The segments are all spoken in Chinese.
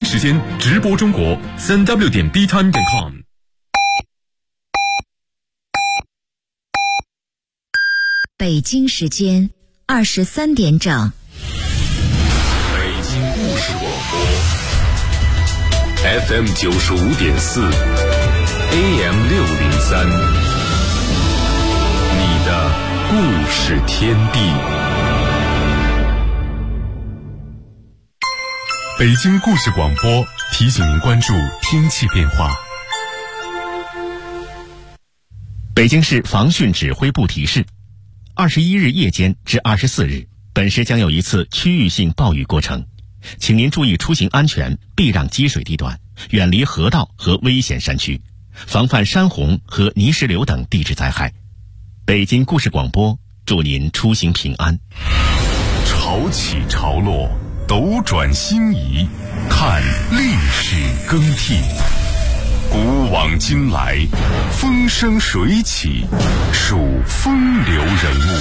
时间直播中国3w.btime.com。 北京时间23点整。 北京故事广播 FM 95.4 AM 603，你的故事天地。北京故事广播提醒您关注天气变化。 北京市防汛指挥部提示，21日夜间至24日，本市将有一次区域性暴雨过程，请您注意出行安全，避让积水地段，远离河道和危险山区，防范山洪和泥石流等地质灾害。北京故事广播祝您出行平安。 潮起潮落，斗转星移，看历史更替。古往今来，风生水起，数风流人物。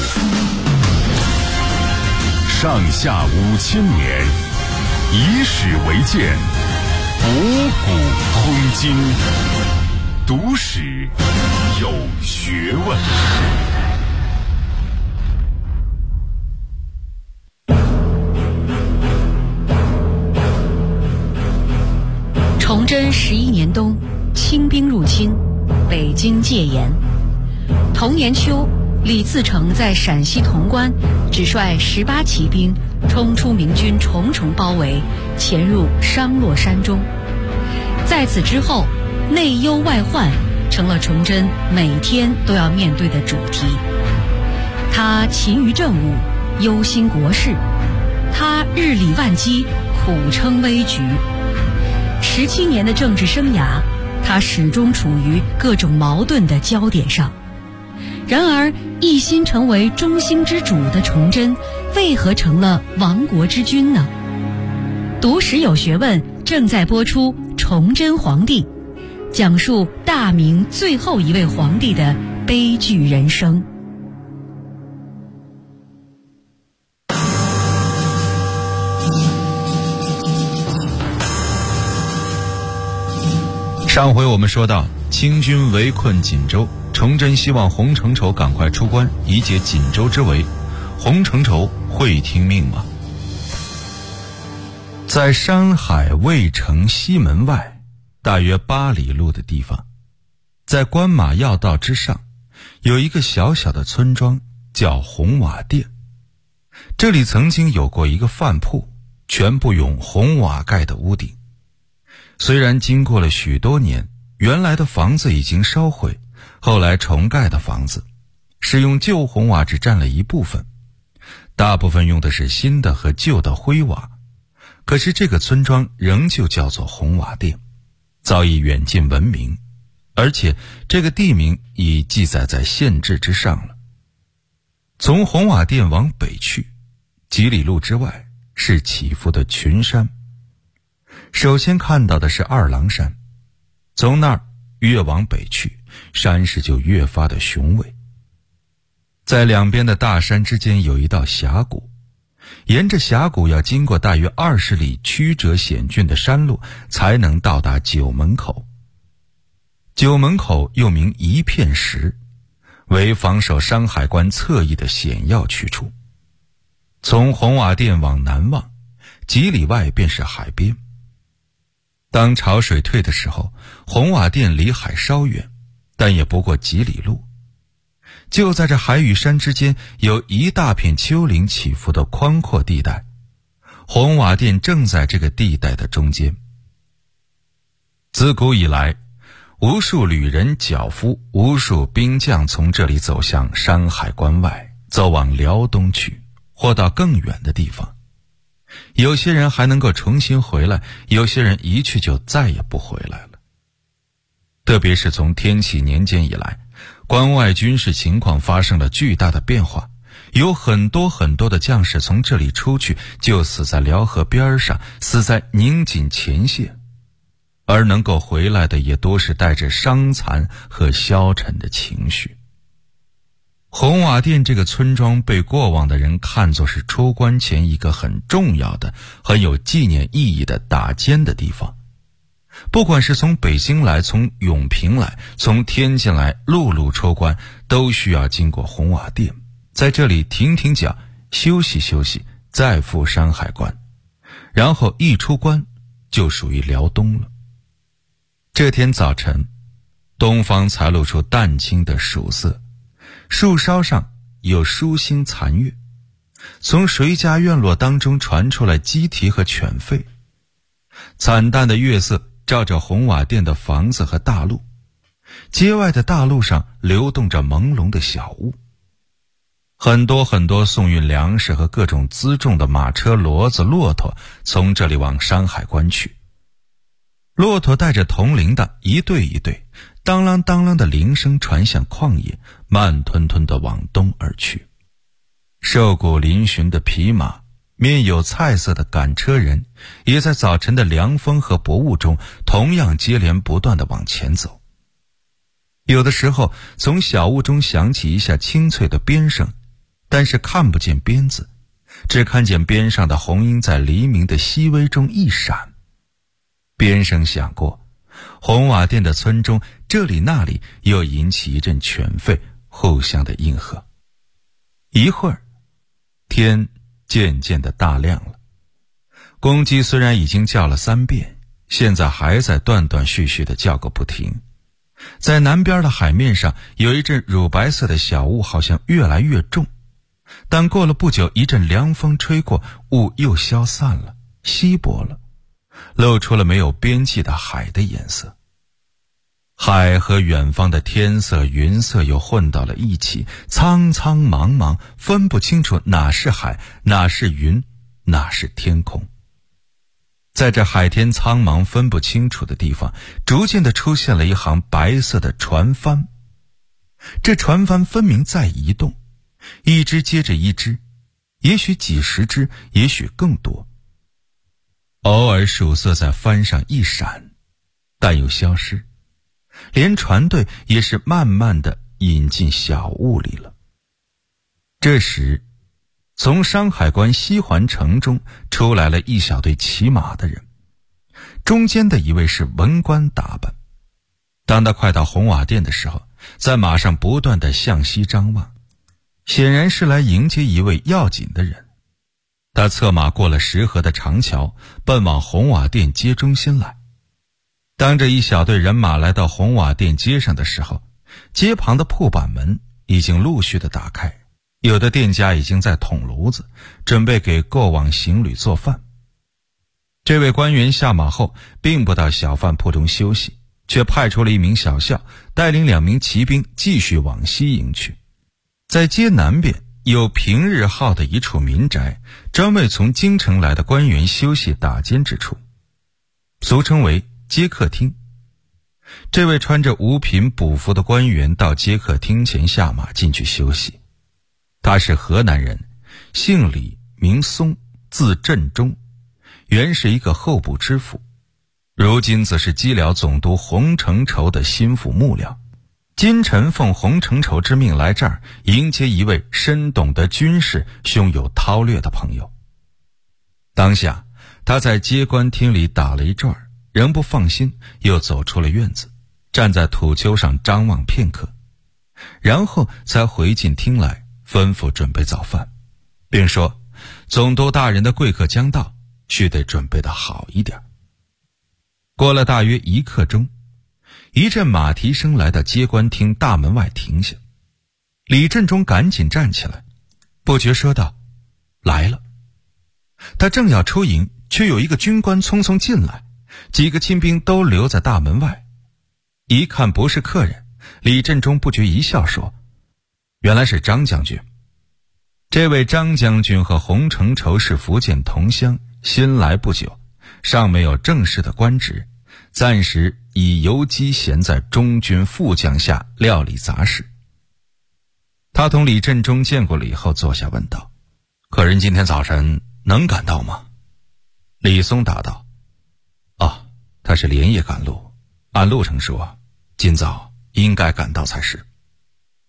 上下5000年，以史为鉴，博古通今，读史有学问。 崇祯11年冬，清兵入侵，北京戒严。同年秋，李自成在陕西潼关只率18骑兵冲出明军重重包围，潜入商洛山中。在此之后，内忧外患成了崇祯每天都要面对的主题。他勤于政务，忧心国事；他日理万机，苦撑危局。17年的政治生涯，他始终处于各种矛盾的焦点上。然而，一心成为中兴之主的崇祯，为何成了亡国之君呢？读史有学问正在播出《崇祯皇帝》，讲述大明最后一位皇帝的悲剧人生。 上回我们说到，清军围困锦州，崇祯希望洪承畴赶快出关，以解锦州之围。洪承畴会听命吗？在山海卫城西门外，大约8里路的地方，在关马要道之上，有一个小小的村庄，叫红瓦店。这里曾经有过一个饭铺，全部用红瓦盖的屋顶。虽然经过了许多年，原来的房子已经烧毁，后来重盖的房子使用旧红瓦只占了一部分，大部分用的是新的和旧的灰瓦。可是这个村庄仍旧叫做红瓦店，早已远近闻名，而且这个地名已记载在县志之上了。从红瓦店往北去，几里路之外是起伏的群山。首先看到的是二郎山，从那儿越往北去，山势就越发的雄伟。在两边的大山之间有一道峡谷，沿着峡谷要经过大约20里曲折险峻的山路，才能到达九门口。九门口又名一片石，为防守山海关侧翼的险要去处。从红瓦店往南望，几里外便是海边。当潮水退的时候，红瓦店离海稍远，但也不过几里路。就在这海与山之间，有一大片丘陵起伏的宽阔地带，红瓦店正在这个地带的中间。自古以来，无数旅人脚夫，无数兵将从这里走向山海关外，走往辽东去，或到更远的地方。有些人还能够重新回来，有些人一去就再也不回来了。特别是从天启年间以来，关外军事情况发生了巨大的变化，有很多的将士从这里出去，就死在辽河边上，死在宁锦前线，而能够回来的也多是带着伤残和消沉的情绪。 红瓦店这个村庄被过往的人看作是出关前一个很重要的、很有纪念意义的打尖的地方。不管是从北京来，从永平来，从天津来，陆路出关都需要经过红瓦店，在这里停停脚，休息休息，再赴山海关，然后一出关就属于辽东了。这天早晨，东方才露出淡青的曙色，树梢上有疏星残月，从谁家院落当中传出来鸡啼和犬吠。惨淡的月色照着红瓦店的房子和大路，街外的大路上流动着朦胧的小雾，很多很多送运粮食和各种辎重的马车、骡子、骆驼从这里往山海关去。骆驼带着铜铃的一对一对，当啷当啷的铃声传向旷野，慢吞吞地往东而去。瘦骨嶙峋的匹马，面有菜色的赶车人，也在早晨的凉风和薄雾中同样接连不断地往前走。有的时候从小雾中响起一下清脆的鞭声，但是看不见鞭子，只看见鞭上的红缨在黎明的熹微中一闪。鞭声响过，红瓦店的村中这里那里又引起一阵犬吠，互相的应和。一会儿，天渐渐的大亮了。公鸡虽然已经叫了3遍，现在还在断断续续的叫个不停。在南边的海面上有一阵乳白色的小雾，好像越来越重，但过了不久，一阵凉风吹过，雾又消散了，稀薄了，露出了没有边际的海的颜色。海和远方的天色、云色又混到了一起，苍苍茫茫，分不清楚哪是海，哪是云，哪是天空。在这海天苍茫分不清楚的地方，逐渐地出现了一行白色的船帆。这船帆分明在移动，一只接着一只，也许几十只，也许更多。偶尔曙色在帆上一闪，但又消失，连船队也是慢慢地引进小雾里了。这时，从山海关西环城中出来了一小队骑马的人，中间的一位是文官打扮。当他快到红瓦店的时候，在马上不断地向西张望，显然是来迎接一位要紧的人。他策马过了石河的长桥，奔往红瓦店街中心来。当这一小队人马来到红瓦店街上的时候，街旁的铺板门已经陆续的打开，有的店家已经在捅炉子，准备给过往行旅做饭。这位官员下马后，并不到小饭铺中休息，却派出了一名小校，带领2名骑兵继续往西迎去。在街南边有平日号的一处民宅，专为从京城来的官员休息打尖之处，俗称为接客厅。这位穿着五品补服的官员到接客厅前下马进去休息。他是河南人，姓李，名松，字振中，原是一个候补知府，如今则是蓟辽总督洪承畴的心腹幕僚。今臣奉洪承畴之命来这儿迎接一位深懂得军事、胸有韬略的朋友。当下他在接官厅里打了一转，仍不放心，又走出了院子，站在土丘上张望片刻，然后才回进厅来，吩咐准备早饭，并说总督大人的贵客将到，须得准备得好一点。过了大约1刻钟，一阵马蹄声来到接官厅大门外停下。李振中赶紧站起来，不觉说道：“来了。”他正要出营，却有一个军官匆匆进来，几个亲兵都留在大门外。一看不是客人，李振中不觉一笑说：“原来是张将军。”这位张将军和洪承畴是福建同乡，新来不久，尚没有正式的官职，暂时以游击闲在中军副将下料理杂事。他同李振中见过了以后，坐下问道：“客人今天早晨能赶到吗？”李松答道：“他是连夜赶路，按路程说，今早应该赶到才是。”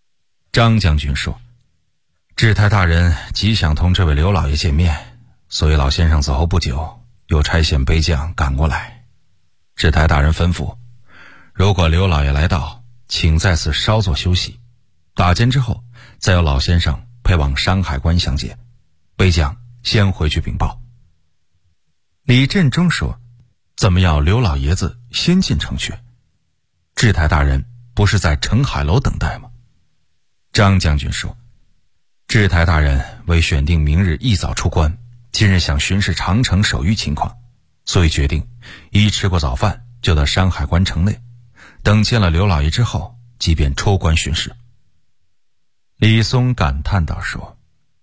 张将军说，智台大人极想同这位刘老爷见面，所以老先生走后不久，又差遣背将赶过来。智台大人吩咐，如果刘老爷来到，请在此稍作休息，打尖之后再由老先生配往山海关相见。背将先回去禀报。李振中说，怎么要刘老爷子先进城去？智台大人不是在澄海楼等待吗？张将军说，智台大人为选定明日一早出关，今日想巡视长城守御情况，所以决定一吃过早饭就到山海关城内，等见了刘老爷之后，即便出关巡视。李松感叹道说，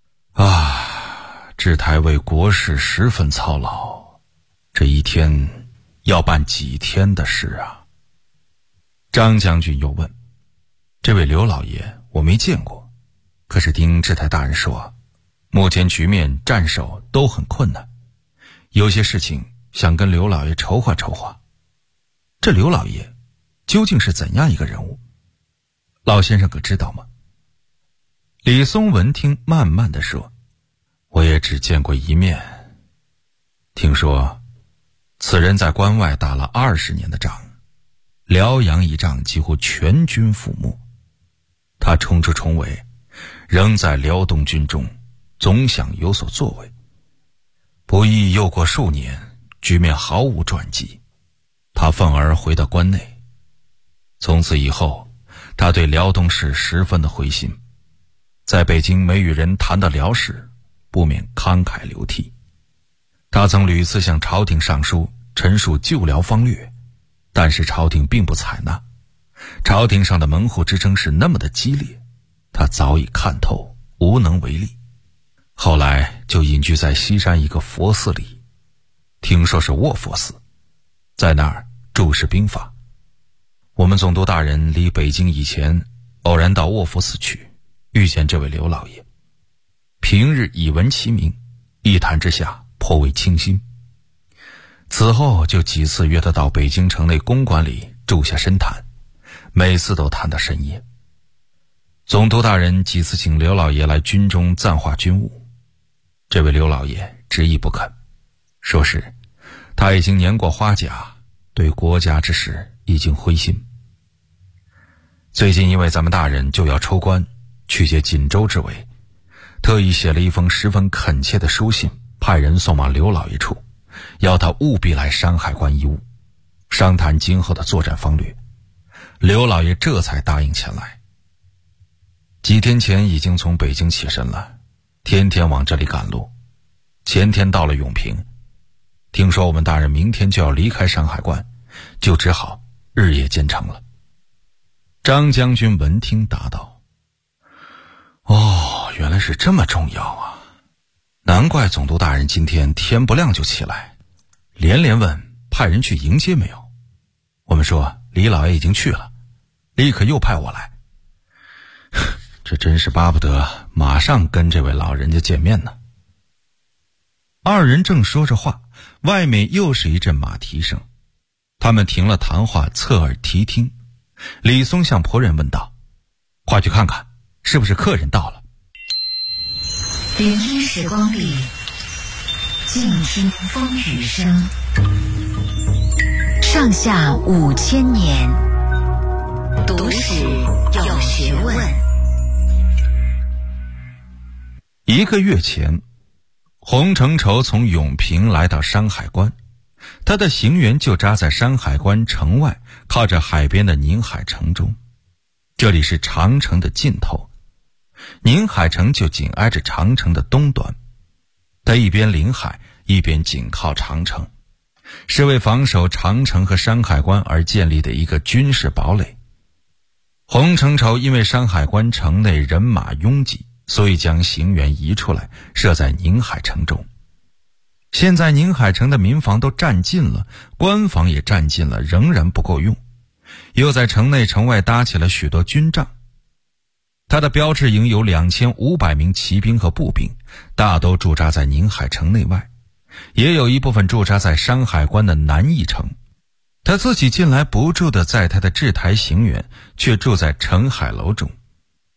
智台为国事十分操劳，这一天要办几天的事啊。张将军又问，这位刘老爷我没见过，可是听智台大人说，目前局面战守都很困难，有些事情想跟刘老爷筹划筹划。这刘老爷究竟是怎样一个人物？老先生可知道吗？李松闻听，慢慢地说，我也只见过一面。听说此人在关外打了20年的仗，辽阳一仗几乎全军覆没。他冲出重围，仍在辽东军中总想有所作为，不意又过数年，局面毫无转机，他愤而回到关内。从此以后，他对辽东事十分的灰心，在北京没与人谈到辽事，不免慷慨流涕。他曾屡次向朝廷上书陈述救辽方略，但是朝廷并不采纳。朝廷上的门户之争是那么的激烈，他早已看透，无能为力。后来就隐居在西山一个佛寺里，听说是卧佛寺，在那儿注释兵法。我们总督大人离北京以前，偶然到卧佛寺去，遇见这位刘老爷，平日以闻其名，一谈之下颇为倾心。此后就几次约他到北京城内公馆里住下深谈，每次都谈到深夜。总督大人几次请刘老爷来军中暂化军务，这位刘老爷执意不肯，说是他已经年过花甲，对国家之事已经灰心。最近因为咱们大人就要出关去接锦州之围，特意写了一封十分恳切的书信，派人送往刘老爷处，要他务必来山海关一晤，商谈今后的作战方略。刘老爷这才答应前来。几天前已经从北京起身了，天天往这里赶路，前天到了永平，听说我们大人明天就要离开山海关，就只好日夜兼程了。张将军闻听答道，原来是这么重要啊，难怪总督大人今天天不亮就起来，连连问派人去迎接没有。我们说李老爷已经去了，立刻又派我来。这真是巴不得马上跟这位老人家见面呢。二人正说着话，外面又是一阵马蹄声，他们停了谈话，侧耳提听。李松向仆人问道，快去看看是不是客人到了。 聆听时光里，静听风雨声。上下5000年，读史有学问。 1个月前，洪承畴从永平来到山海关，他的行辕就扎在山海关城外靠着海边的宁海城中，这里是长城的尽头，宁海城就紧挨着长城的东端，它一边临海，一边紧靠长城，是为防守长城和山海关而建立的一个军事堡垒。洪承畴因为山海关城内人马拥挤，所以将行辕移出来，设在宁海城中。现在宁海城的民房都占尽了，关房也占尽了，仍然不够用，又在城内城外搭起了许多军帐。他的标志营有2500名骑兵和步兵，大都驻扎在宁海城内外，也有一部分驻扎在山海关的南翼城。他自己近来不住的在他的制台行辕，却住在澄海楼中。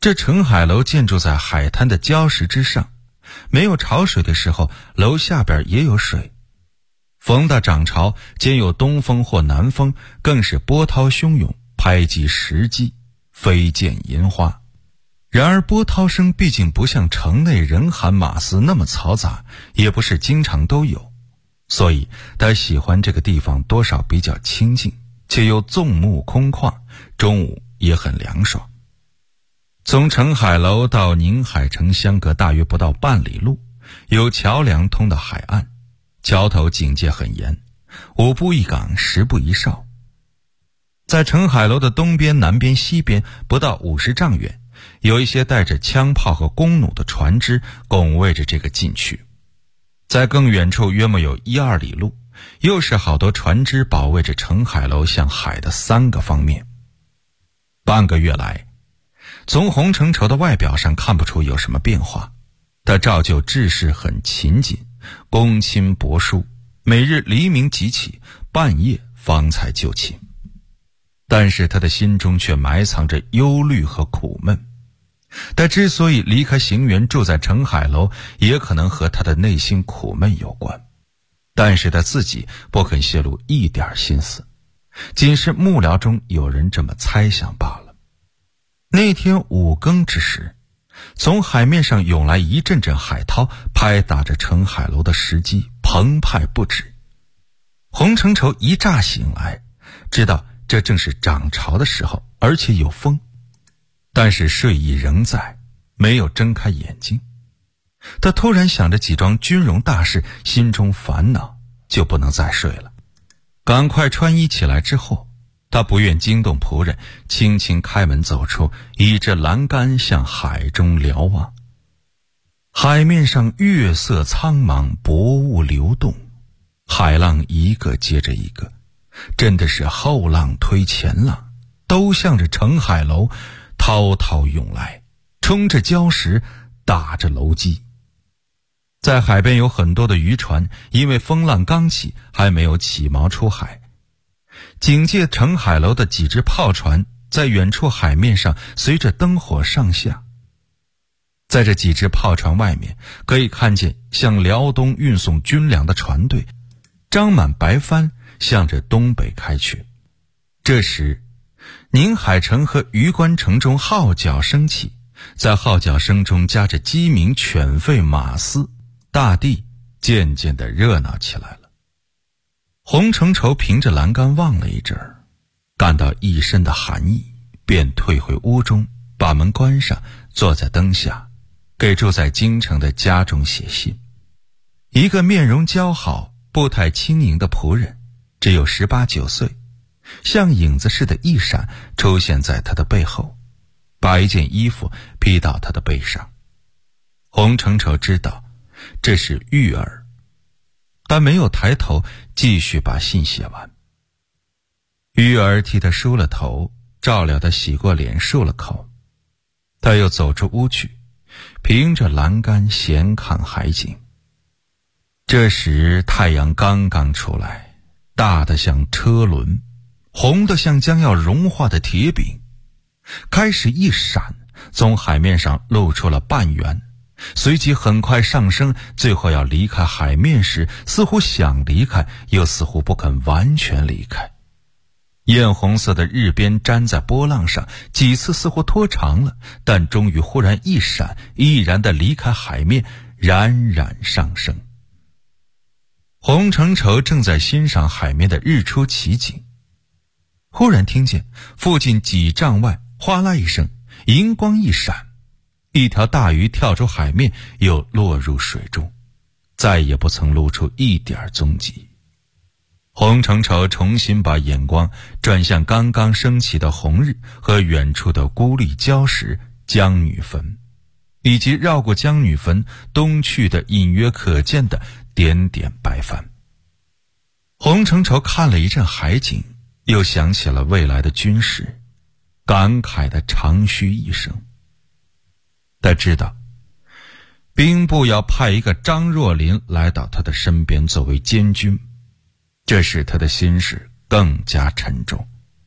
这澄海楼建筑在海滩的礁石之上，没有潮水的时候，楼下边也有水。逢到涨潮，兼有东风或南风，更是波涛汹涌，拍击石击，飞溅银花。然而波涛声毕竟不像城内人喊马嘶那么嘈杂，也不是经常都有，所以他喜欢这个地方多少比较清静，且又纵目空旷，中午也很凉爽。从澄海楼到宁海城相隔大约不到半里路，有桥梁通到海岸，桥头警戒很严，5步一岗，10步一哨。在澄海楼的东边、南边、西边不到50丈远，有一些带着枪炮和弓弩的船只拱卫着这个禁区。在更远处约莫有1-2里路，又是好多船只保卫着澄海楼向海的3个方面。半个月来，从洪承畴的外表上看不出有什么变化，他照旧治事很勤谨，公亲伯疏，每日黎明即起，半夜方才就寝。但是他的心中却埋藏着忧虑和苦闷。他之所以离开行辕住在澄海楼，也可能和他的内心苦闷有关，但是他自己不肯泄露一点心思，仅是幕僚中有人这么猜想罢了。那天5更之时，从海面上涌来一阵阵海涛，拍打着澄海楼的石基，澎湃不止。洪承畴一乍醒来，知道这正是涨潮的时候，而且有风，但是睡意仍在，没有睁开眼睛。他突然想着几桩军容大事，心中烦恼，就不能再睡了。赶快穿衣起来之后，他不愿惊动仆人，轻轻开门走出，倚着栏杆向海中瞭望。海面上月色苍茫，薄雾流动，海浪一个接着一个，真的是后浪推前浪，都向着澄海楼滔滔涌来，冲着礁石，打着楼基。在海边有很多的渔船，因为风浪刚起，还没有起锚出海。警戒澄海楼的几只炮船在远处海面上随着灯火上下。在这几只炮船外面，可以看见向辽东运送军粮的船队张满白帆，向着东北开去。这时宁海城和榆关城中号角声起，在号角声中夹着鸡鸣犬吠马嘶，大地渐渐地热闹起来了。洪承畴凭着栏杆望了一阵儿，感到一身的寒意，便退回屋中，把门关上，坐在灯下，给住在京城的家中写信。一个面容姣好、步态轻盈的仆人，只有18、19岁，像影子似的一闪出现在他的背后，把一件衣服披到他的背上。洪承畴知道这是玉儿，但没有抬头，继续把信写完。玉儿替他梳了头，照料他洗过脸，漱了口。他又走出屋去，凭着栏杆闲看海景。这时太阳刚刚出来，大的像车轮，红的像将要融化的铁饼，开始一闪，从海面上露出了半圆，随即很快上升，最后要离开海面时，似乎想离开，又似乎不肯完全离开。艳红色的日边粘在波浪上，几次似乎拖长了，但终于忽然一闪，毅然地离开海面，冉冉上升。洪承畴正在欣赏海面的日出奇景，忽然听见附近几丈外哗啦一声，银光一闪，一条大鱼跳出海面，又落入水中，再也不曾露出一点踪迹。洪承畴重新把眼光转向刚刚升起的红日和远处的孤立礁石江女坟，以及绕过江女坟东去的隐约可见的点点白帆。洪承畴看了一阵海景，又想起了未来的军事，感慨的长吁一声。他知道兵部要派一个张若麟来到他的身边作为监军，这使他的心事更加沉重。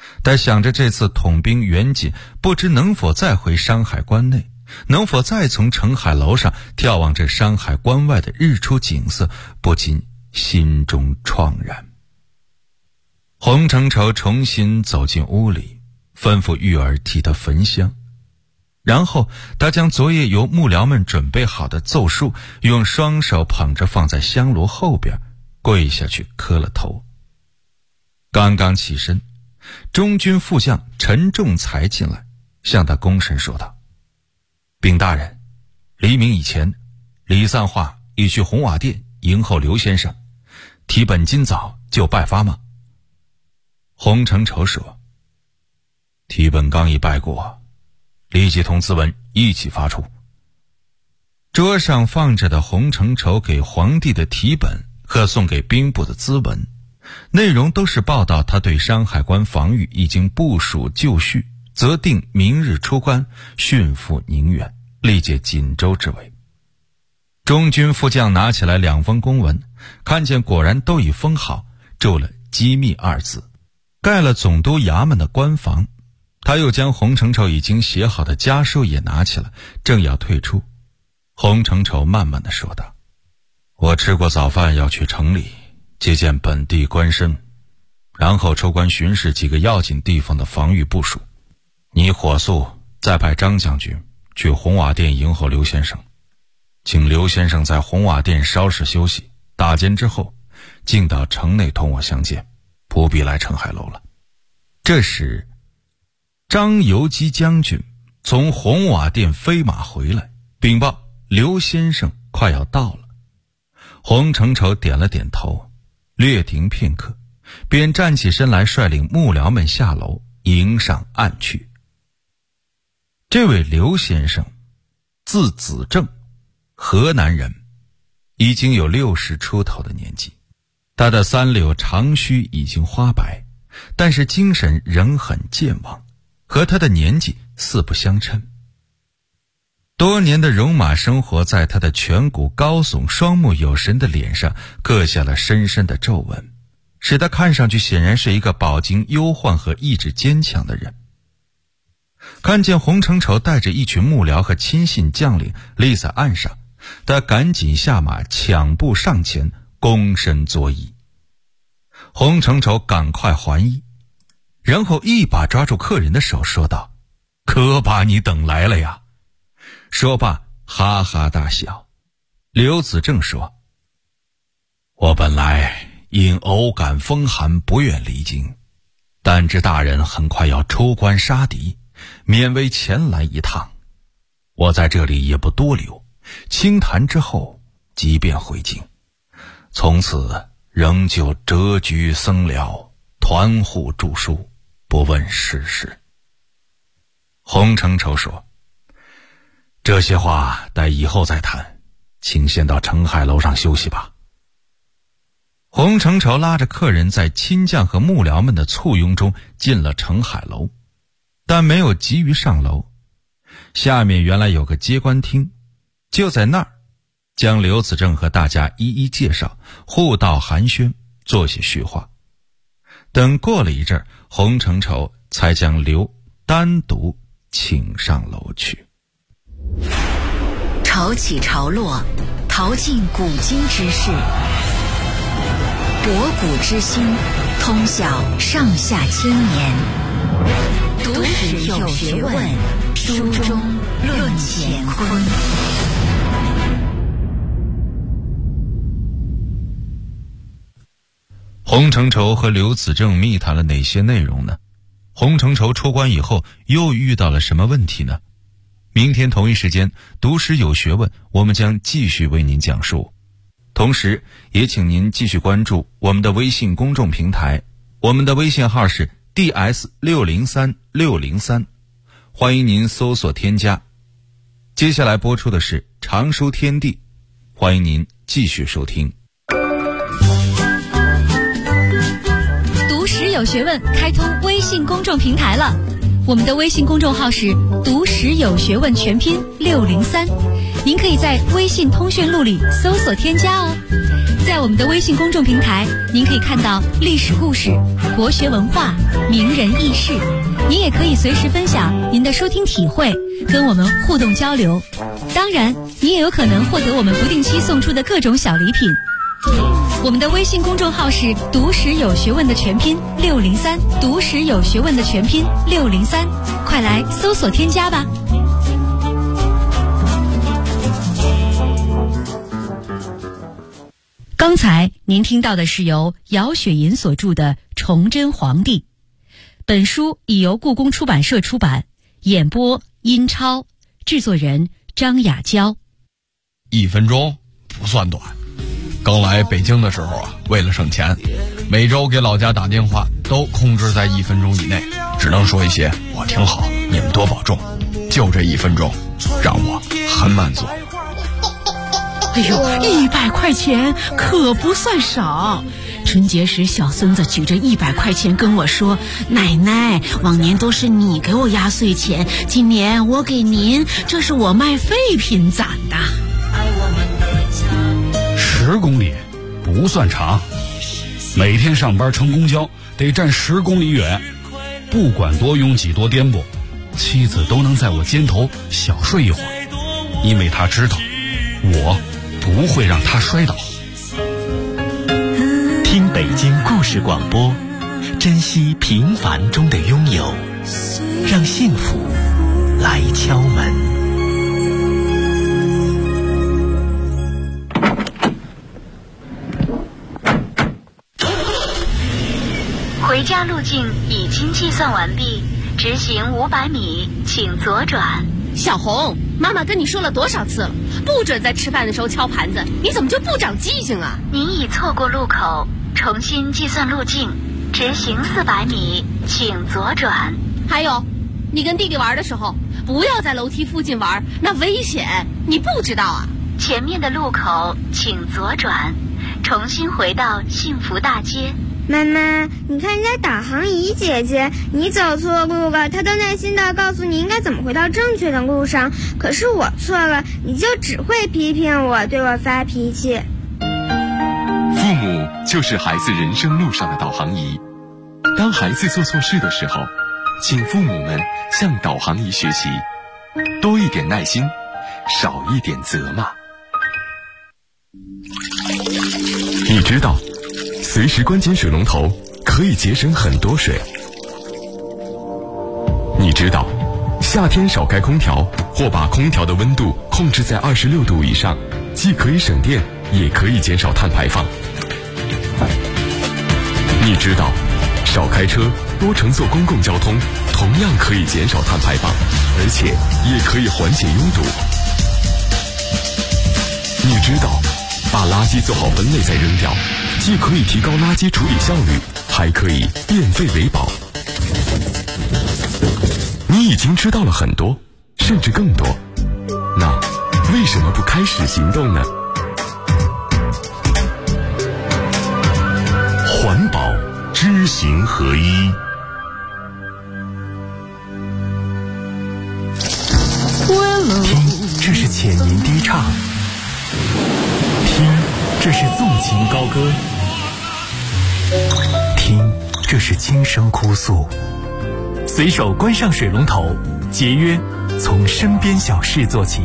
但想着这次统兵援锦不知能否再回山海关内，能否再从城海楼上眺望这山海关外的日出景色，不禁心中怆然。洪承畴重新走进屋里，吩咐玉儿替他焚香，然后他将昨夜由幕僚们准备好的奏书用双手捧着放在香炉后边，跪下去磕了头。刚刚起身，中军副将陈仲才进来，向他躬身说道：禀大人，黎明以前，李散化已去红瓦殿迎候刘先生，提本今早就拜发吗？洪承畴说：提本刚已拜过，立即同咨文一起发出。桌上放着的洪承畴给皇帝的题本和送给兵部的咨文，内容都是报道他对山海关防御已经部署就绪，责定明日出关，迅赴宁远，力解锦州之围。中军副将拿起来2封公文，看见果然都已封好，注了机密2字，盖了总督衙门的官房。他又将洪承畴已经写好的家书也拿起来，正要退出。洪承畴慢慢地说道：我吃过早饭要去城里接见本地官绅，然后出关巡视几个要紧地方的防御部署。你火速再派张将军去红瓦殿迎候刘先生，请刘先生在红瓦殿稍事休息，打尖之后径到城内同我相见，不必来城海楼了。这时张游基将军从红瓦殿飞马回来，禀报刘先生快要到了。洪承畴点了点头，略停片刻，便站起身来，率领幕僚们下楼迎上岸去。这位刘先生字子正，河南人，已经有60出头的年纪。他的3绺长须已经花白，但是精神仍很健忘，和他的年纪似不相称。多年的戎马生活在他的颧骨高耸、双目有神的脸上刻下了深深的皱纹，使他看上去显然是一个饱经忧患和意志坚强的人。看见洪承畴带着一群幕僚和亲信将领立在岸上，他赶紧下马，抢步上前，躬身作揖。洪承畴赶快还揖，然后一把抓住客人的手，说道：可把你等来了呀。说罢哈哈大笑。刘子正说：我本来因偶感风寒不愿离京，但知大人很快要出关杀敌，勉为前来一趟，我在这里也不多留，清谈之后即便回京，从此仍旧谪居僧寮，团户著书，不问世事。洪承畴说：这些话待以后再谈，请先到城海楼上休息吧。洪承畴拉着客人在亲将和幕僚们的簇拥中进了城海楼，但没有急于上楼。下面原来有个接官厅，就在那儿将刘子正和大家一一介绍，互道寒暄，做些叙话。等过了一阵，洪承畴才将刘单独请上楼去。 潮起潮落，淘尽古今之事，博古之今，通晓上下千年。读史有学问，书中论乾坤。 洪承畴和刘子正密谈了哪些内容呢？洪承畴出关以后又遇到了什么问题呢？明天同一时间，读史有学问，我们将继续为您讲述。同时也请您继续关注我们的微信公众平台，我们的微信号是 DS603603，欢迎您搜索添加。接下来播出的是常书天地，欢迎您继续收听。 读史有学问开通微信公众平台了，我们的微信公众号是读史有学问全拼603，您可以在微信通讯录里搜索添加哦。 在我们的微信公众平台，您可以看到历史故事、国学文化、名人轶事。您也可以随时分享您的收听体会，跟我们互动交流。当然，您也有可能获得我们不定期送出的各种小礼品。我们的微信公众号是“读史有学问”的全拼603，读史有学问的全拼603，快来搜索添加吧。刚才您听到的是由姚雪银所著的《崇祯皇帝》，本书已由故宫出版社出版，演播殷超，制作人张雅娇。 1分钟不算短。刚来北京的时候啊，为了省钱，每周给老家打电话都控制在1分钟以内，只能说一些我挺好，你们多保重。就这1分钟，让我很满足。 哎呦，100块钱可不算少。春节时，小孙子举着100块钱跟我说：“奶奶，往年都是你给我压岁钱，今年我给您，这是我卖废品攒的。 ”10公里不算长，每天上班乘公交得站10公里远，不管多拥挤多颠簸，妻子都能在我肩头小睡一会儿，因为她知道我不会让他摔倒。 听北京故事广播，珍惜平凡中的拥有，让幸福来敲门。 回家路径已经计算完毕，直行500米，请左转。 小红，妈妈跟你说了多少次了，不准在吃饭的时候敲盘子，你怎么就不长记性啊？ 您已错过路口，重新计算路径，直行400米，请左转。 还有，你跟弟弟玩的时候，不要在楼梯附近玩，那危险，你不知道啊？ 前面的路口请左转，重新回到幸福大街。 妈妈，你看人家导航仪姐姐，你走错路了，她都耐心地告诉你应该怎么回到正确的路上。可是我错了，你就只会批评我，对我发脾气。 父母就是孩子人生路上的导航仪。当孩子做错事的时候，请父母们向导航仪学习，多一点耐心，少一点责骂。你知道随时关紧水龙头可以节省很多水。你知道夏天少开空调或把空调的温度控制在26度以上，既可以省电也可以减少碳排放。你知道少开车多乘坐公共交通同样可以减少碳排放，而且也可以缓解拥堵。你知道把垃圾做好分类再扔掉，既可以提高垃圾处理效率，还可以变废为宝。你已经知道了很多，甚至更多，那为什么不开始行动呢？ 环保知行合一。 听，这是浅吟低唱。听，这是纵情高歌。听，这是轻声哭诉。随手关上水龙头，节约从身边小事做起。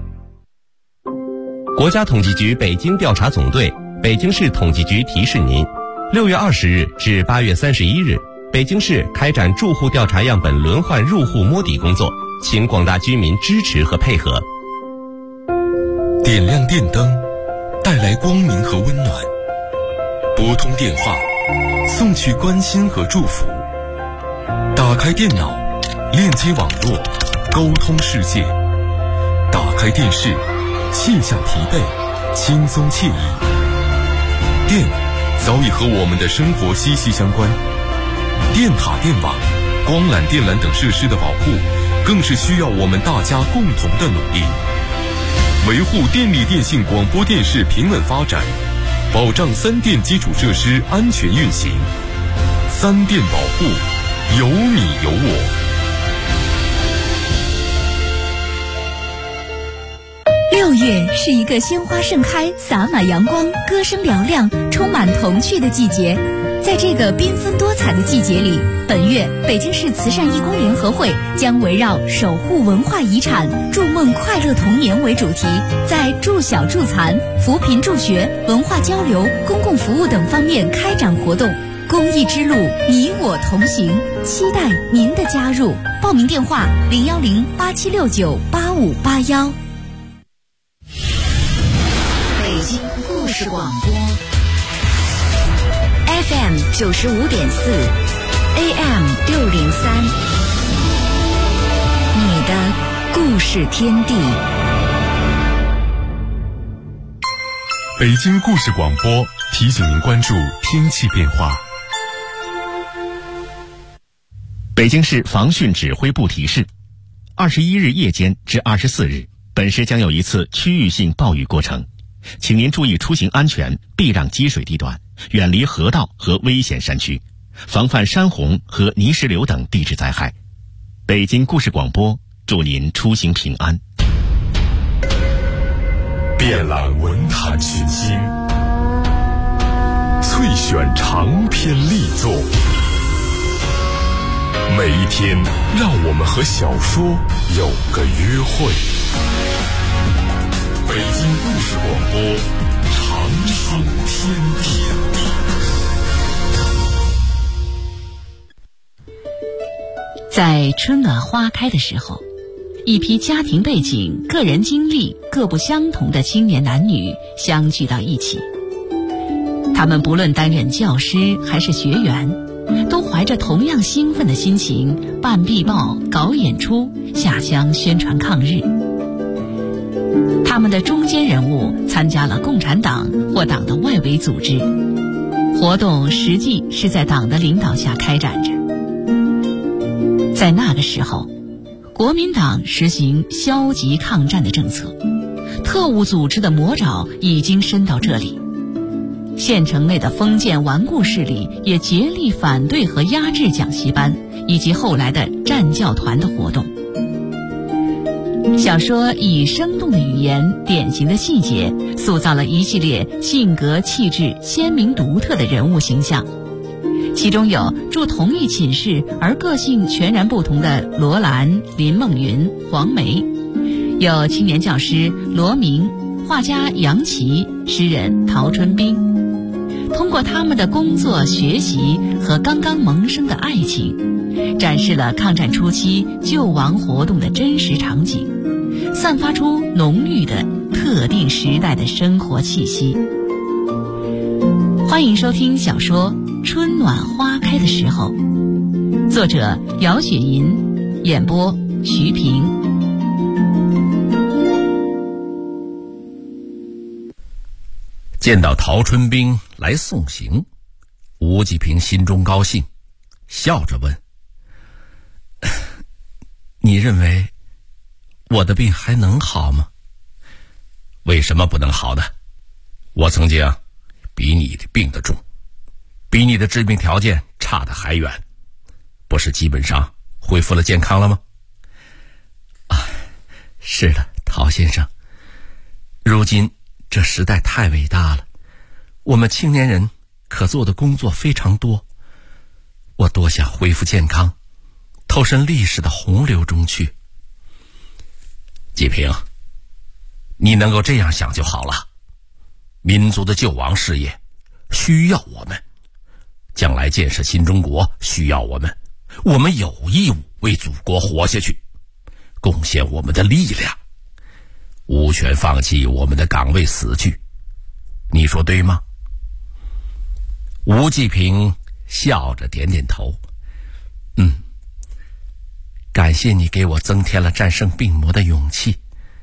国家统计局北京调查总队、北京市统计局提示您：6月20日至8月31日，北京市开展住户调查样本轮换入户摸底工作，请广大居民支持和配合。 点亮电灯，带来光明和温暖；拨通电话，送去关心和祝福；打开电脑，链接网络，沟通世界；打开电视，卸下疲惫，轻松惬意。电早已和我们的生活息息相关，电塔、电网、光缆、电缆等设施的保护，更是需要我们大家共同的努力。维护电力电信广播电视平稳发展，保障三电基础设施安全运行。三电保护，有你有我。 6月是一个鲜花盛开、洒满阳光、歌声嘹亮、充满童趣的季节。在这个缤纷多彩的季节里，本月北京市慈善义工联合会将围绕守护文化遗产、筑梦快乐童年为主题，在助小助残、扶贫助学、文化交流、公共服务等方面开展活动。公益之路，你我同行，期待您的加入。报名电话：010-8769-8581。 北京故事广播 FM 95.4 AM 603，你的故事天地。 北京故事广播提醒您关注天气变化。 北京市防汛指挥部提示，21日夜间至24日，本市将有一次区域性暴雨过程，请您注意出行安全，避让积水地段，远离河道和危险山区，防范山洪和泥石流等地质灾害。北京故事广播祝您出行平安。 遍览文坛群星，萃选长篇力作，每一天让我们和小说有个约会。北京故事广播，长春天地。 在春暖花开的时候，一批家庭背景、个人经历各不相同的青年男女相聚到一起。他们不论担任教师还是学员，都怀着同样兴奋的心情办壁报、搞演出、下乡宣传抗日。他们的中坚人物参加了共产党或党的外围组织，活动实际是在党的领导下开展着。在那个时候，国民党实行消极抗战的政策，特务组织的魔爪已经伸到这里。县城内的封建顽固势力也竭力反对和压制讲习班以及后来的战教团的活动。小说以生动的语言、典型的细节，塑造了一系列性格气质鲜明独特的人物形象。其中有住同一寝室而个性全然不同的罗兰、林梦云、黄梅，有青年教师罗明、画家杨琦、诗人陶春冰。通过他们的工作、学习和刚刚萌生的爱情，展示了抗战初期救亡活动的真实场景，散发出浓郁的特定时代的生活气息。欢迎收听小说《春暖花开的时候》，作者姚雪银，演播徐平。 见到陶春冰来送行，吴继平心中高兴，笑着问：你认为我的病还能好吗？为什么不能好呢？我曾经比你的病得重，比你的治病条件差得还远，不是基本上恢复了健康了吗？是的，陶先生，如今这时代太伟大了，我们青年人可做的工作非常多，我多想恢复健康，投身历史的洪流中去。继平，你能够这样想就好了。民族的救亡事业需要我们，将来建设新中国需要我们，我们有义务为祖国活下去，贡献我们的力量，无权放弃我们的岗位死去。你说对吗？吴继平笑着点点头，感谢你给我增添了战胜病魔的勇气。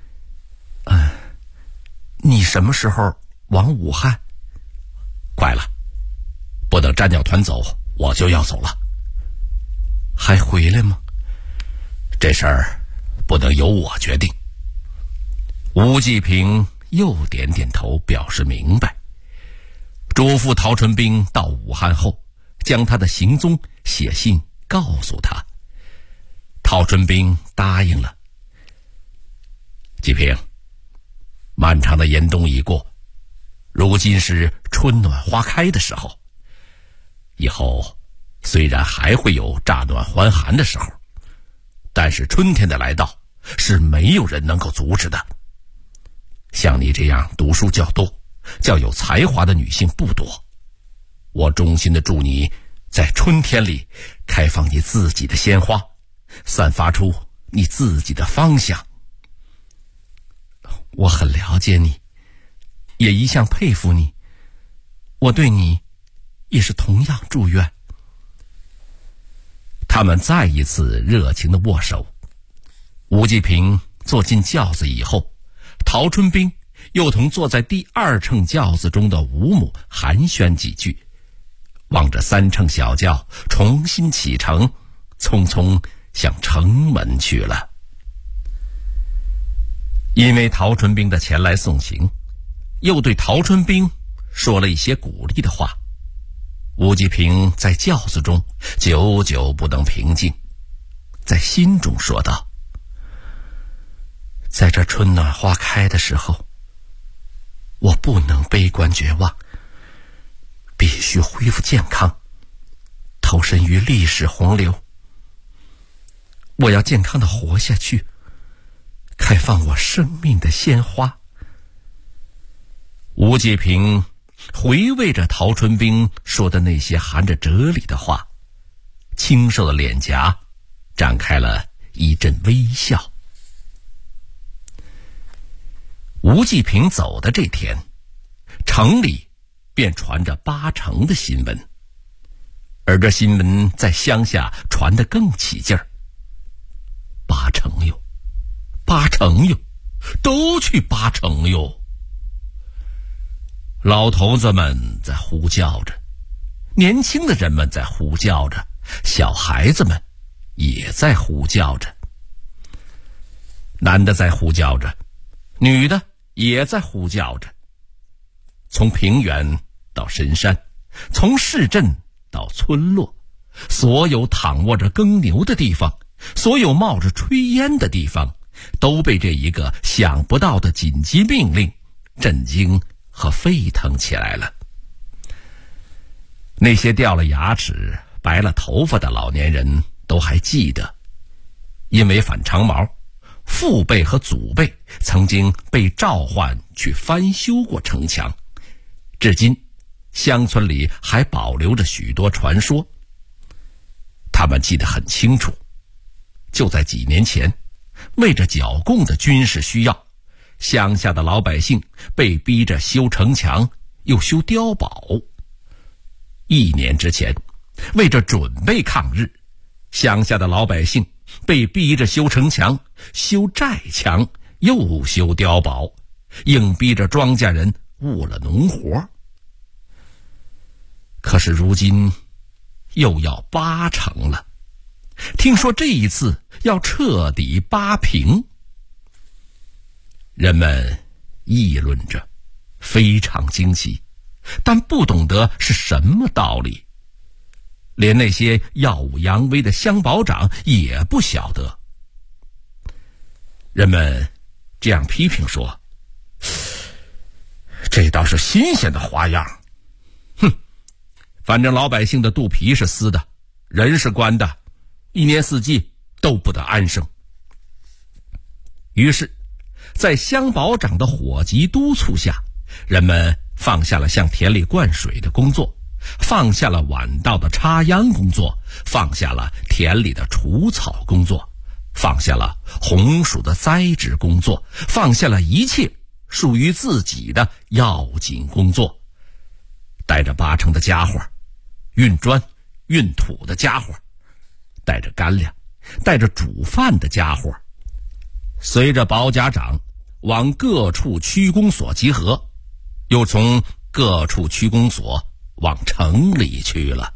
你什么时候往武汉？快了，不等战教团走，我就要走了。还回来吗？这事儿不能由我决定。吴继平又点点头，表示明白，嘱咐陶春冰到武汉后，将他的行踪写信告诉他。陶春冰答应了。继平， 漫长的严冬已过，如今是春暖花开的时候。以后虽然还会有乍暖还寒的时候，但是春天的来到是没有人能够阻止的。像你这样读书较多、较有才华的女性不多，我衷心的祝你在春天里开放你自己的鲜花，散发出你自己的芳香。我很了解你，也一向佩服你，我对你也是同样祝愿。他们再一次热情的握手。吴继平坐进轿子以后，陶春冰又同坐在第二乘轿子中的吴母寒暄几句，望着3乘小轿重新启程，匆匆向城门去了。因为陶春冰的前来送行，又对陶春冰说了一些鼓励的话，吴继平在轿子中久久不能平静，在心中说道：在这春暖花开的时候，我不能悲观绝望，必须恢复健康，投身于历史洪流。我要健康地活下去，开放我生命的鲜花。吴继平回味着陶春冰说的那些含着哲理的话，清瘦的脸颊展开了一阵微笑。吴继平走的这天，城里便传着8成的新闻，而这新闻在乡下传得更起劲儿。8成哟，8成哟，都去8成哟！老头子们在呼叫着，年轻的人们在呼叫着，小孩子们也在呼叫着。男的在呼叫着，女的也在呼叫着。从平原到深山，从市镇到村落，所有躺卧着耕牛的地方，所有冒着炊烟的地方，都被这一个想不到的紧急命令震惊和沸腾起来了。那些掉了牙齿、白了头发的老年人都还记得，因为反长毛，父辈和祖辈曾经被召唤去翻修过城墙，至今乡村里还保留着许多传说。他们记得很清楚，就在几年前，为着剿共的军事需要，乡下的老百姓被逼着修城墙，又修碉堡。1年之前，为着准备抗日，乡下的老百姓被逼着修城墙、修寨墙，又修碉堡，硬逼着庄稼人误了农活。可是如今又要8成了，听说这一次要彻底扒平。人们议论着，非常惊奇，但不懂得是什么道理。连那些耀武扬威的乡保长也不晓得。人们这样批评说：这倒是新鲜的花样。反正老百姓的肚皮是撕的，人是关的，1年4季都不得安生。于是在乡保长的火急督促下，人们放下了向田里灌水的工作，放下了晚稻的插秧工作，放下了田里的除草工作，放下了红薯的栽植工作，放下了一切属于自己的要紧工作，带着8成的家伙，运砖运土的家伙，带着干粮，带着煮饭的家伙，随着保甲长往各处区公所集合，又从各处区公所往城里去了。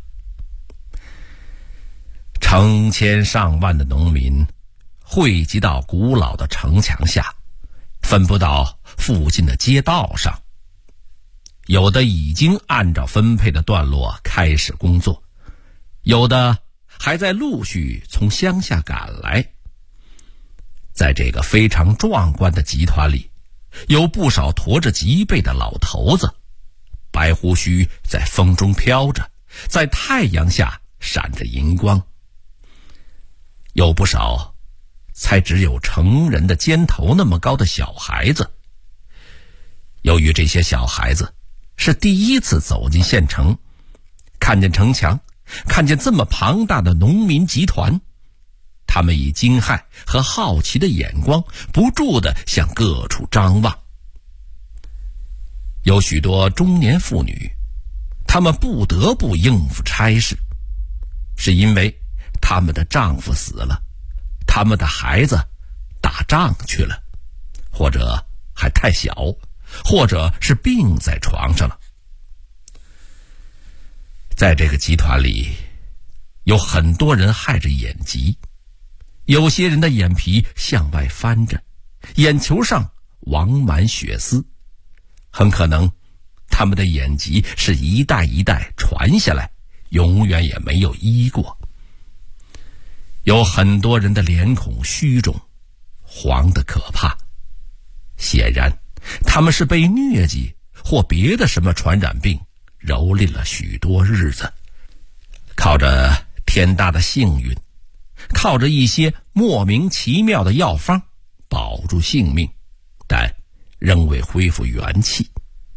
成千上万的农民汇集到古老的城墙下，分布到附近的街道上。有的已经按照分配的段落开始工作，有的还在陆续从乡下赶来。在这个非常壮观的集团里， 有不少驼着脊背的老头子，白胡须在风中飘着，在太阳下闪着银光。有不少才只有成人的肩头那么高的小孩子。由于这些小孩子是第一次走进县城，看见城墙，看见这么庞大的农民集团，他们以惊骇和好奇的眼光不住地向各处张望。有许多中年妇女，她们不得不应付差事，是因为她们的丈夫死了，她们的孩子打仗去了，或者还太小，或者是病在床上了。在这个集团里，有很多人害着眼疾，有些人的眼皮向外翻着，眼球上网满血丝，很可能他们的眼疾是一代一代传下来，永远也没有医过。有很多人的脸孔虚肿，黄得可怕，显然他们是被疟疾或别的什么传染病蹂躏了许多日子，靠着天大的幸运，靠着一些莫名其妙的药方保住性命，但仍未恢复元气。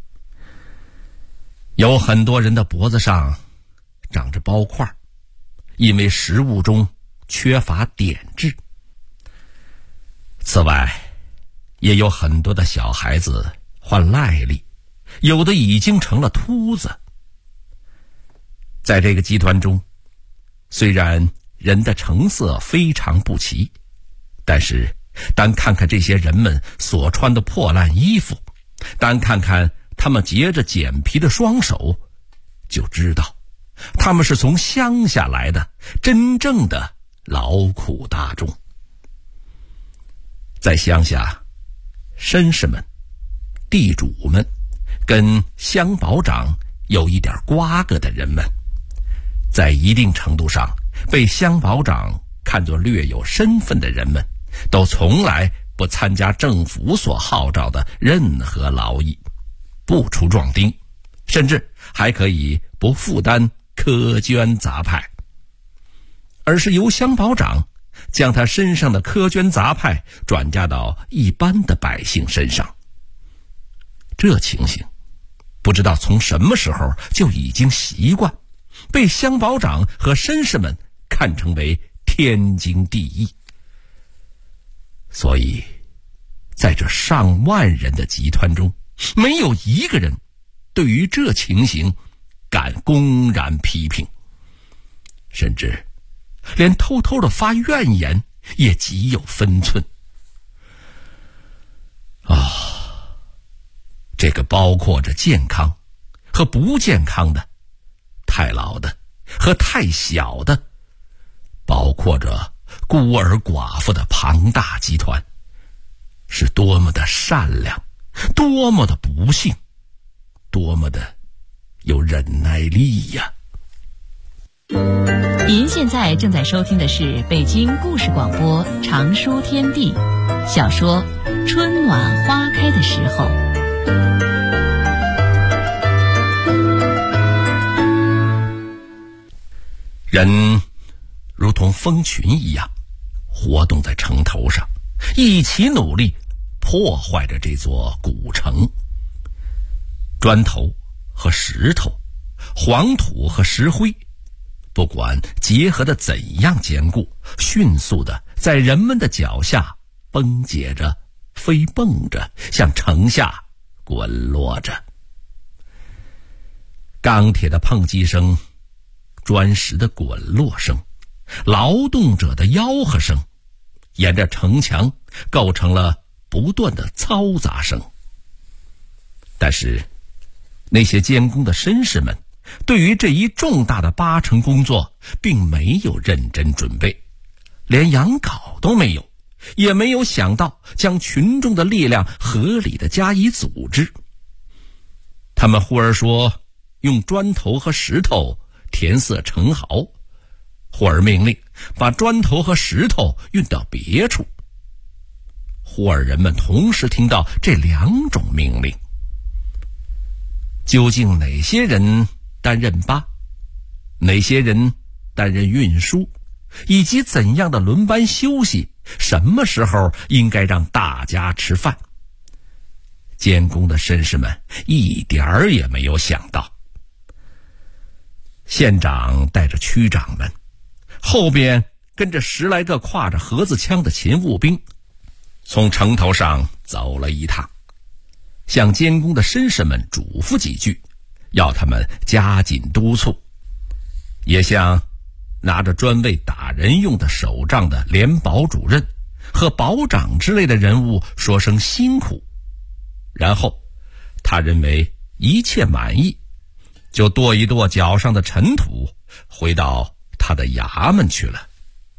有很多人的脖子上长着包块，因为食物中缺乏碘质。此外，也有很多的小孩子患癞痢，有的已经成了秃子。在这个集团中，虽然人的成色非常不齐，但是单看看这些人们所穿的破烂衣服，单看看他们结着茧皮的双手，就知道他们是从乡下来的真正的劳苦大众。在乡下，绅士们、地主们跟乡保长有一点瓜葛的人们，在一定程度上被乡保长看作略有身份的人们，都从来不参加政府所号召的任何劳役，不出壮丁，甚至还可以不负担苛捐杂派，而是由乡保长将他身上的苛捐杂派转嫁到一般的百姓身上。这情形不知道从什么时候就已经习惯，被乡保长和绅士们看成为天经地义。所以在这上万人的集团中，没有一个人对于这情形敢公然批评，甚至连偷偷的发怨言也极有分寸。这个包括着健康和不健康的，太老的和太小的，包括着孤儿寡妇的庞大集团，是多么的善良，多么的不幸，多么的有忍耐力呀！ 您现在正在收听的是北京故事广播长说天地小说《春暖花开的时候》。 人如同蜂群一样活动在城头上，一起努力破坏着这座古城。砖头和石头，黄土和石灰，不管结合的怎样坚固，迅速的在人们的脚下崩解着，飞蹦着，向城下滚落着。钢铁的碰击声，砖石的滚落声，劳动者的吆喝声，沿着城墙构成了不断的嘈杂声。但是那些监工的绅士们对于这一重大的八成工作并没有认真准备，连养稿都没有，也没有想到将群众的力量合理的加以组织。他们忽而说用砖头和石头填塞城壕，忽而命令把砖头和石头运到别处， 忽而人们同时听到这2种命令。究竟哪些人担任巴，哪些人担任运输，以及怎样的轮班休息，什么时候应该让大家吃饭，监工的绅士们一点儿也没有想到。县长带着区长们，后边跟着10来个挎着盒子枪的勤务兵，从城头上走了一趟，向监工的绅士们嘱咐几句，要他们加紧督促，也向拿着专为打人用的手杖的联保主任和保长之类的人物说声辛苦。然后他认为一切满意，就跺一跺脚上的尘土，回到他的衙门去了。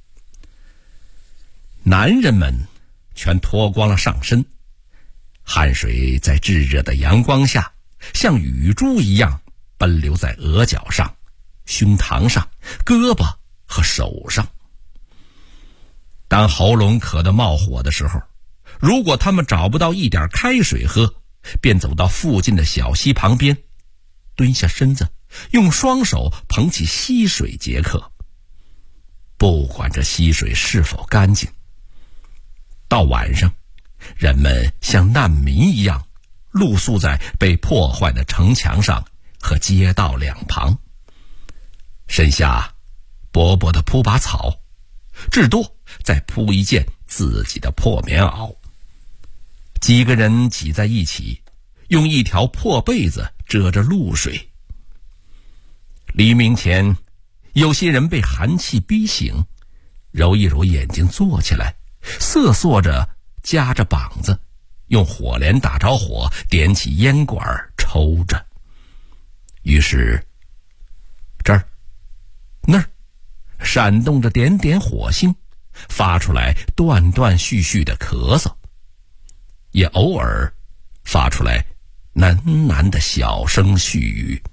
男人们全脱光了上身，汗水在炙热的阳光下像雨珠一样奔流在额角上、胸膛上、胳膊和手上。当喉咙渴得冒火的时候，如果他们找不到一点开水喝，便走到附近的小溪旁边，蹲下身子，用双手捧起溪水解渴。不管这溪水是否干净，到晚上，人们像难民一样露宿在被破坏的城墙上和街道两旁，身下薄薄的铺把草，至多再铺一件自己的破棉袄。几个人挤在一起，用一条破被子遮着露水。黎明前，有些人被寒气逼醒，揉一揉眼睛坐起来，瑟缩着夹着膀子，用火镰打着火，点起烟管抽着。于是这儿那儿闪动着点点火星，发出来断断续续的咳嗽，也偶尔发出来喃喃的小声絮语。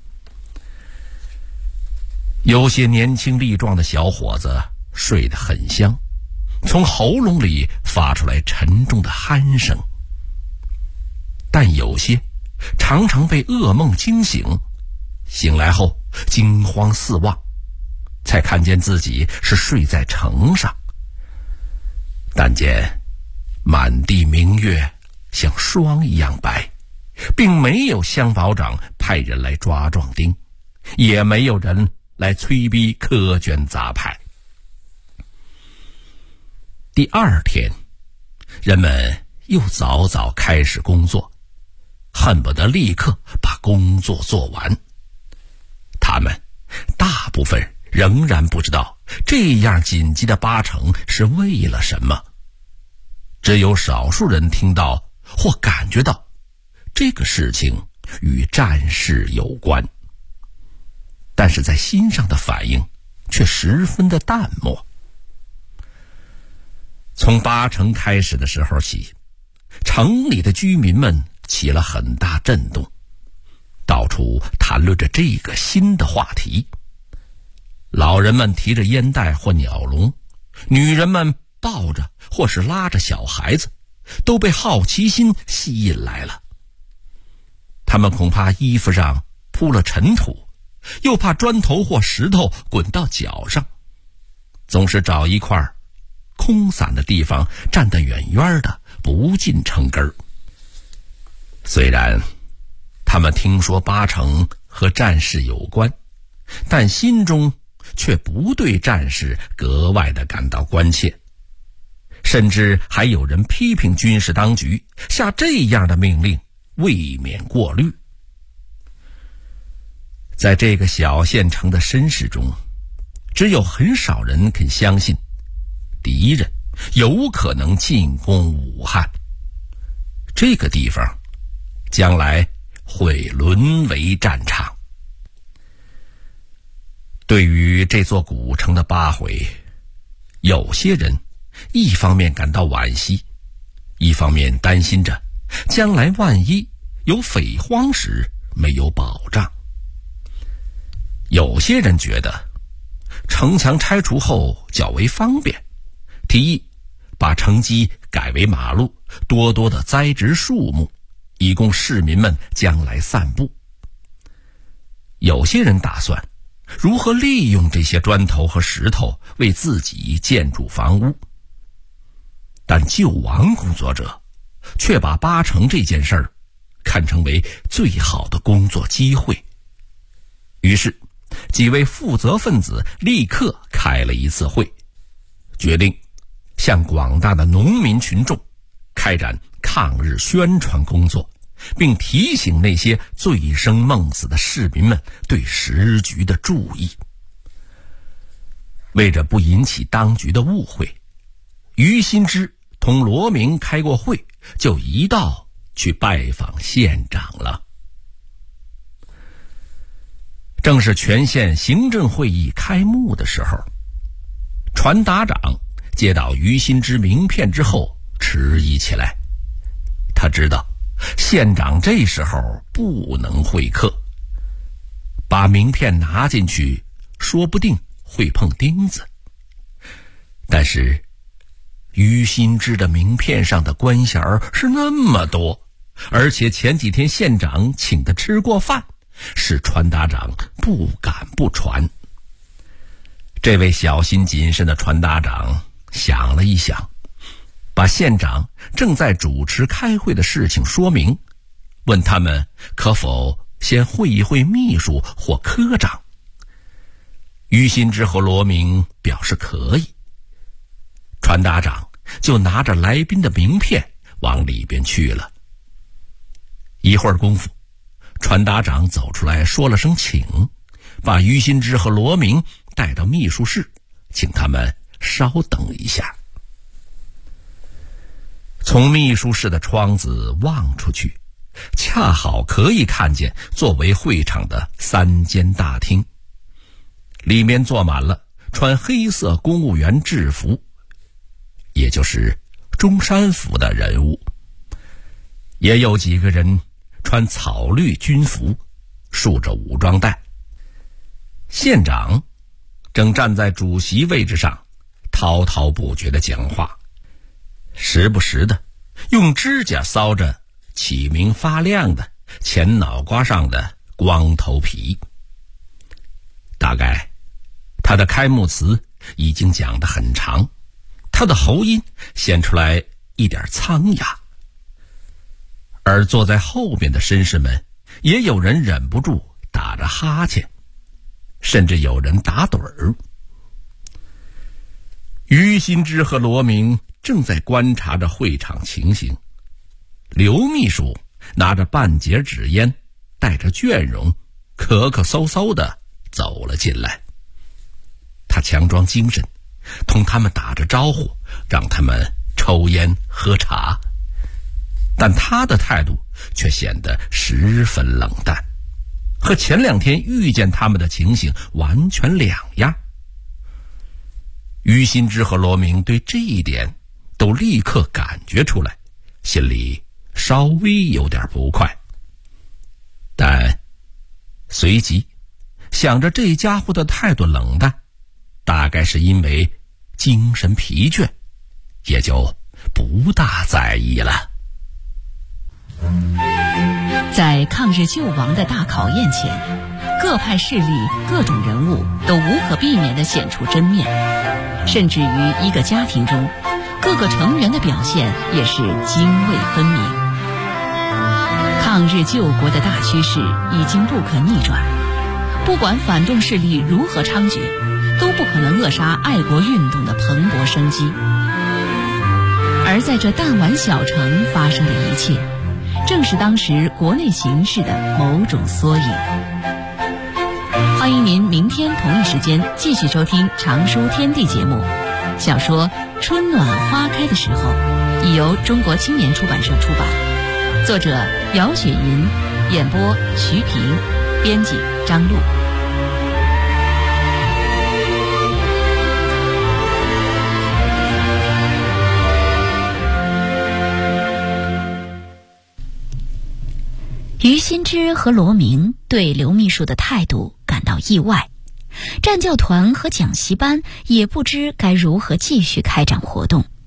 有些年轻力壮的小伙子睡得很香，从喉咙里发出来沉重的鼾声，但有些常常被噩梦惊醒，醒来后惊慌四望，才看见自己是睡在城上。但见满地明月像霜一样白，并没有乡保长派人来抓壮丁，也没有人来催逼苛捐杂派。第二天，人们又早早开始工作，恨不得立刻把工作做完。他们大部分仍然不知道这样紧急的八成是为了什么，只有少数人听到或感觉到这个事情与战事有关，但是在心上的反应却十分的淡漠。从八成开始的时候起，城里的居民们起了很大震动，到处谈论着这个新的话题。老人们提着烟袋或鸟笼，女人们抱着或是拉着小孩子，都被好奇心吸引来了。他们恐怕衣服上铺了尘土，又怕砖头或石头滚到脚上，总是找一块空散的地方站得远远的，不进城根儿。虽然他们听说八成和战事有关，但心中却不对战事格外的感到关切，甚至还有人批评军事当局下这样的命令未免过虑。在这个小县城的绅士中，只有很少人肯相信敌人有可能进攻武汉，这个地方将来会沦为战场。对于这座古城的八毁，有些人一方面感到惋惜，一方面担心着将来万一有匪荒时没有保障。有些人觉得城墙拆除后较为方便，提议把城基改为马路，多多的栽植树木，以供市民们将来散步。有些人打算如何利用这些砖头和石头为自己建筑房屋，但救亡工作者却把八成这件事儿看成为最好的工作机会。于是几位负责分子立刻开了一次会，决定向广大的农民群众开展抗日宣传工作，并提醒那些醉生梦死的市民们对时局的注意。为着不引起当局的误会，于新之同罗明开过会，就一道去拜访县长了。正是全县行政会议开幕的时候，传达长接到于新之名片之后迟疑起来。他知道县长这时候不能会客，把名片拿进去说不定会碰钉子。但是于新之的名片上的官衔是那么多，而且前几天县长请他吃过饭，使传达长不敢不传。这位小心谨慎的传达长想了一想，把县长正在主持开会的事情说明，问他们可否先会一会秘书或科长。于新之和罗明表示可以，传达长就拿着来宾的名片往里边去了。一会儿功夫，传达长走出来说了声请，把于新之和罗明带到秘书室，请他们稍等一下。从秘书室的窗子望出去，恰好可以看见作为会场的3间大厅，里面坐满了穿黑色公务员制服，也就是中山服的人物，也有几个人穿草绿军服，束着武装带。县长正站在主席位置上滔滔不绝地讲话，时不时的用指甲搔着起明发亮的前脑瓜上的光头皮。大概他的开幕词已经讲得很长，他的喉音显出来一点苍哑，而坐在后边的绅士们也有人忍不住打着哈欠，甚至有人打盹儿。于新之和罗明正在观察着会场情形，刘秘书拿着半截纸烟，带着倦容，咳咳嗽嗽的走了进来。他强装精神，同他们打着招呼，让他们抽烟喝茶，但他的态度却显得十分冷淡，和前2天遇见他们的情形完全两样。于新之和罗明对这一点都立刻感觉出来，心里稍微有点不快，但随即想着这家伙的态度冷淡，大概是因为精神疲倦，也就不大在意了。 在抗日救亡的大考验前，各派势力、各种人物都无可避免地显出真面，甚至于一个家庭中，各个成员的表现也是泾渭分明。抗日救国的大趋势已经不可逆转，不管反动势力如何猖獗，都不可能扼杀爱国运动的蓬勃生机。而在这弹丸小城发生的一切，正是当时国内形势的某种缩影。欢迎您明天同一时间继续收听《常书天地》节目。小说《春暖花开的时候》已由中国青年出版社出版，作者姚雪银，演播徐平，编辑张璐。 于新之和罗明对刘秘书的态度感到意外，战教团和讲习班也不知该如何继续开展活动。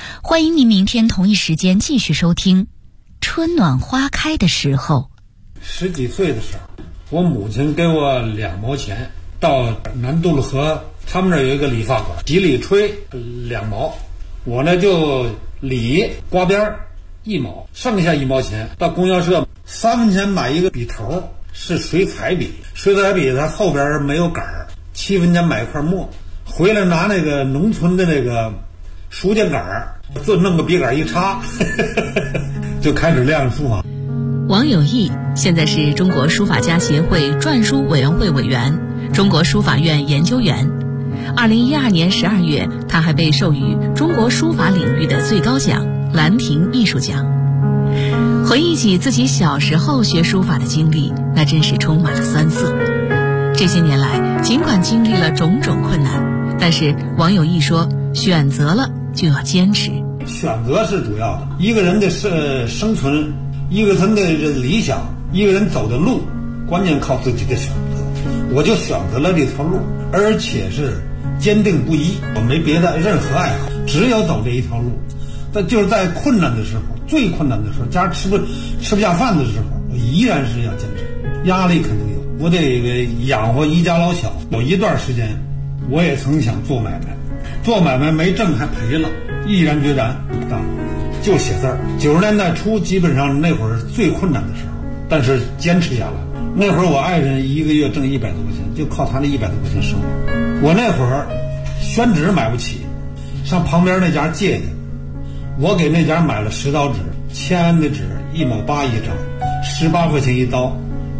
欢迎您明天同一时间继续收听《春暖花开的时候》。 10几岁的时候，我母亲给我2毛钱，到南渡了河，他们那儿有一个理发馆，洗理吹2毛，我呢就理刮边1毛，剩下1毛钱到供销社3分钱买一个笔头，是水彩笔，水彩笔它后边没有杆儿，7分钱买一块墨，回来拿那个农村的那个书架杆儿，就弄个笔杆一插就开始练书法。 王有义现在是中国书法家协会篆书委员会委员、中国书法院研究员。2012年12月，他还被授予中国书法领域的最高奖兰亭艺术奖。回忆起自己小时候学书法的经历，那真是充满了酸涩。这些年来，尽管经历了种种困难，但是王有义说，选择了就要坚持。 选择是主要的，一个人的生存，一个人的理想，一个人走的路，关键靠自己的选择。我就选择了这条路，而且是坚定不移，我没别的任何爱好，只有走这一条路。但就是在困难的时候，最困难的时候，家吃不下饭的时候，我依然是要坚持。压力肯定有，我得养活一家老小。有一段时间，我也曾想做买卖，做买卖没挣还赔了，毅然决然不干，就写字儿。90年代初，基本上那会儿是最困难的时候，但是坚持下来。那会儿我爱人1个月挣100多块钱，就靠他那100多块钱生活。我那会儿宣纸买不起，上旁边那家借去，我给那家买了10刀纸，签安的纸1毛8一张，18块钱一刀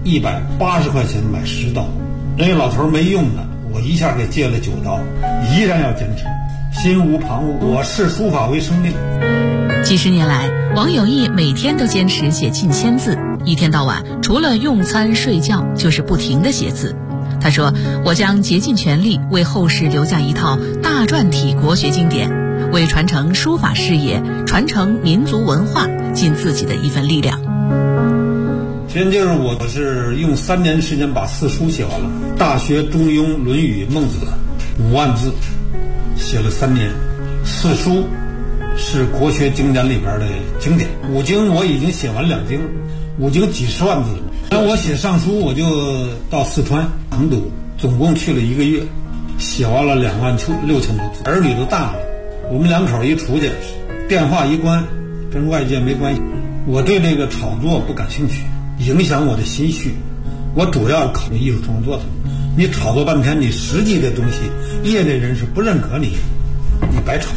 ，180块钱买10刀。人家老头没用的，我一下给借了9刀，依然要坚持，心无旁骛。我视书法为生命。 几十年来，王有义每天都坚持写近1000字，一天到晚除了用餐睡觉就是不停地写字。他说，我将竭尽全力为后世留下一套大篆体国学经典，为传承书法事业、传承民族文化尽自己的一份力量。 先就是我是用3年时间把4书写完了，《大学》《中庸》《论语》《孟子》5万字，写了3年。4书是国学经典里边的经典，5经我已经写完2经，5经几十万字。那我写上书，我就到四川成都，总共去了1个月，写完了26000多字。儿女都大了，我们2口一出去，电话一关，跟外界没关系。我对这个炒作不感兴趣，影响我的心绪。我主要考虑艺术创作的。你炒作半天，你实际的东西，业内人士不认可你，你白炒。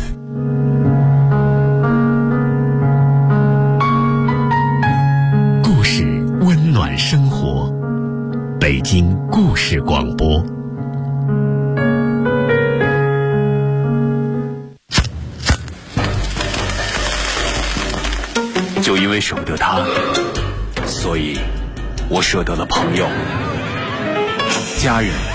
故事温暖生活，北京故事广播。 就因为舍不得他，所以我舍得了朋友、家人。